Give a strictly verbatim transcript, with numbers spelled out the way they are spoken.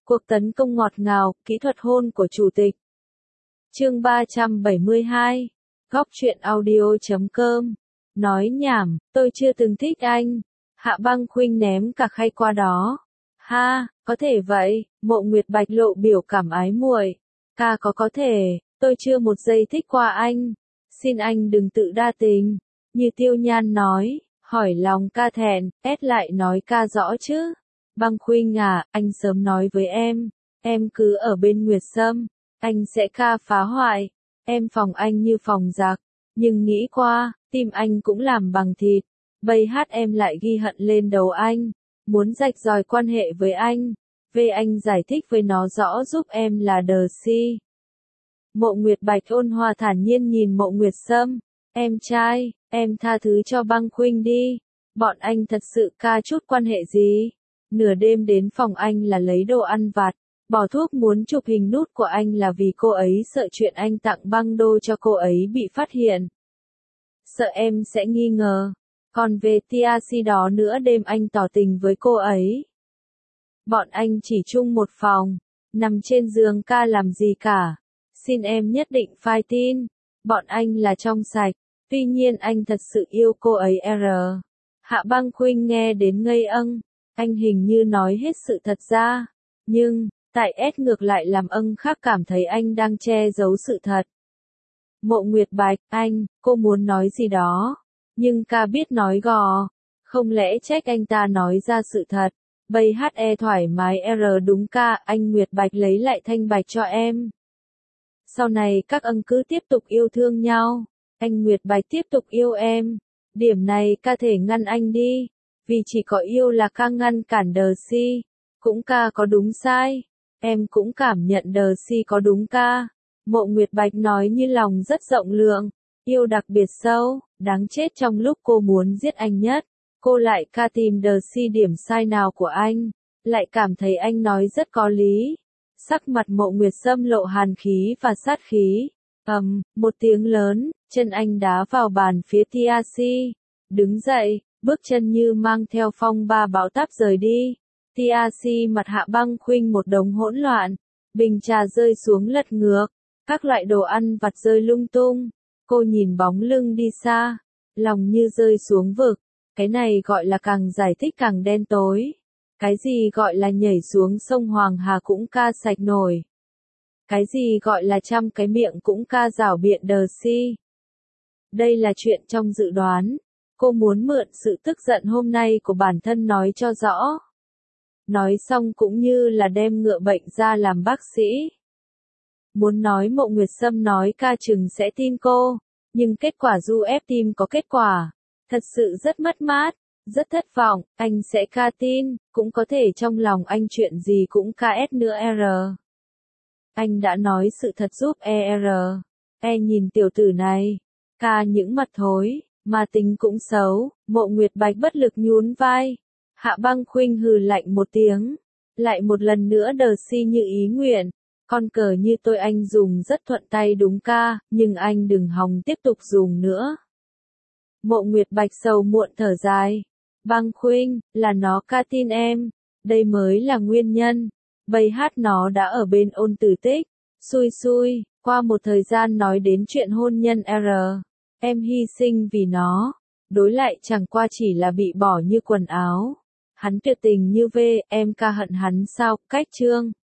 Cuộc tấn công ngọt ngào, kỹ thuật hôn của chủ tịch. Chương ba trăm bảy mươi hai. Góc truyện audio chấm com. Nói nhảm, tôi chưa từng thích anh. Hạ Băng Khuynh ném cả khay qua đó. Ha, có thể vậy, Mộ Nguyệt Bạch lộ biểu cảm ái muội. Ca có có thể, tôi chưa một giây thích qua anh. Xin anh đừng tự đa tình. Như Tiêu Nhan nói, hỏi lòng ca thẹn, ép lại nói ca rõ chứ. Băng Khuynh à, anh sớm nói với em, em cứ ở bên Nguyệt Sâm, anh sẽ ca phá hoại, em phòng anh như phòng giặc, nhưng nghĩ qua, tim anh cũng làm bằng thịt, bây hát em lại ghi hận lên đầu anh, muốn rạch ròi quan hệ với anh, về anh giải thích với nó rõ giúp em là đờ si. Mộ Nguyệt Bạch ôn hòa thản nhiên nhìn Mộ Nguyệt Sâm, em trai, em tha thứ cho Băng Khuynh đi, bọn anh thật sự ca chút quan hệ gì? Nửa đêm đến phòng anh là lấy đồ ăn vặt, bỏ thuốc muốn chụp hình nút của anh là vì cô ấy sợ chuyện anh tặng băng đô cho cô ấy bị phát hiện. Sợ em sẽ nghi ngờ. Còn về Tia Si đó nữa đêm anh tỏ tình với cô ấy. Bọn anh chỉ chung một phòng, nằm trên giường ca làm gì cả. Xin em nhất định phải tin, bọn anh là trong sạch, tuy nhiên anh thật sự yêu cô ấy R. Hạ Băng Khuynh nghe đến ngây âng. Anh hình như nói hết sự thật ra, nhưng, tại S ngược lại làm âng khác cảm thấy anh đang che giấu sự thật. Mộ Nguyệt Bạch, anh, cô muốn nói gì đó, nhưng ca biết nói gò, không lẽ trách anh ta nói ra sự thật, bây hát e thoải mái R đúng ca, anh Nguyệt Bạch lấy lại thanh bạch cho em. Sau này các âng cứ tiếp tục yêu thương nhau, anh Nguyệt Bạch tiếp tục yêu em, điểm này ca thể ngăn anh đi. Vì chỉ có yêu là ca ngăn cản đờ si, cũng ca có đúng sai, em cũng cảm nhận đờ si có đúng ca. Mộ Nguyệt Bạch nói như lòng rất rộng lượng, yêu đặc biệt sâu, đáng chết trong lúc cô muốn giết anh nhất, cô lại ca tìm đờ si điểm sai nào của anh, lại cảm thấy anh nói rất có lý. Sắc mặt Mộ Nguyệt Sâm lộ hàn khí và sát khí, ầm, um, một tiếng lớn, chân anh đá vào bàn phía Tia Si, đứng dậy. Bước chân như mang theo phong ba bão táp rời đi. Tia Si mặt Hạ Băng Khuynh một đống hỗn loạn. Bình trà rơi xuống lật ngược. Các loại đồ ăn vặt rơi lung tung. Cô nhìn bóng lưng đi xa. Lòng như rơi xuống vực. Cái này gọi là càng giải thích càng đen tối. Cái gì gọi là nhảy xuống sông Hoàng Hà cũng ca sạch nổi. Cái gì gọi là trăm cái miệng cũng ca rảo biện đờ si. Đây là chuyện trong dự đoán. Cô muốn mượn sự tức giận hôm nay của bản thân nói cho rõ. Nói xong cũng như là đem ngựa bệnh ra làm bác sĩ. Muốn nói Mộ Nguyệt Sâm nói ca chừng sẽ tin cô, nhưng kết quả du ép tim có kết quả. Thật sự rất mất mát, rất thất vọng, anh sẽ ca tin, cũng có thể trong lòng anh chuyện gì cũng ca ét nữa R. Anh đã nói sự thật giúp E R. E nhìn tiểu tử này, ca những mặt thối. Mà tính cũng xấu, Mộ Nguyệt Bạch bất lực nhún vai. Hạ Băng Khuynh hừ lạnh một tiếng. Lại một lần nữa đờ si như ý nguyện. Con cờ như tôi anh dùng rất thuận tay đúng ca, nhưng anh đừng hòng tiếp tục dùng nữa. Mộ Nguyệt Bạch sầu muộn thở dài. Băng Khuynh, là nó ca tin em. Đây mới là nguyên nhân. Bây hát nó đã ở bên Ôn Tử Tích. Xui xui, qua một thời gian nói đến chuyện hôn nhân R. Em hy sinh vì nó, đối lại chẳng qua chỉ là bị bỏ như quần áo. Hắn tuyệt tình như V, em ca hận hắn sao, cách chương.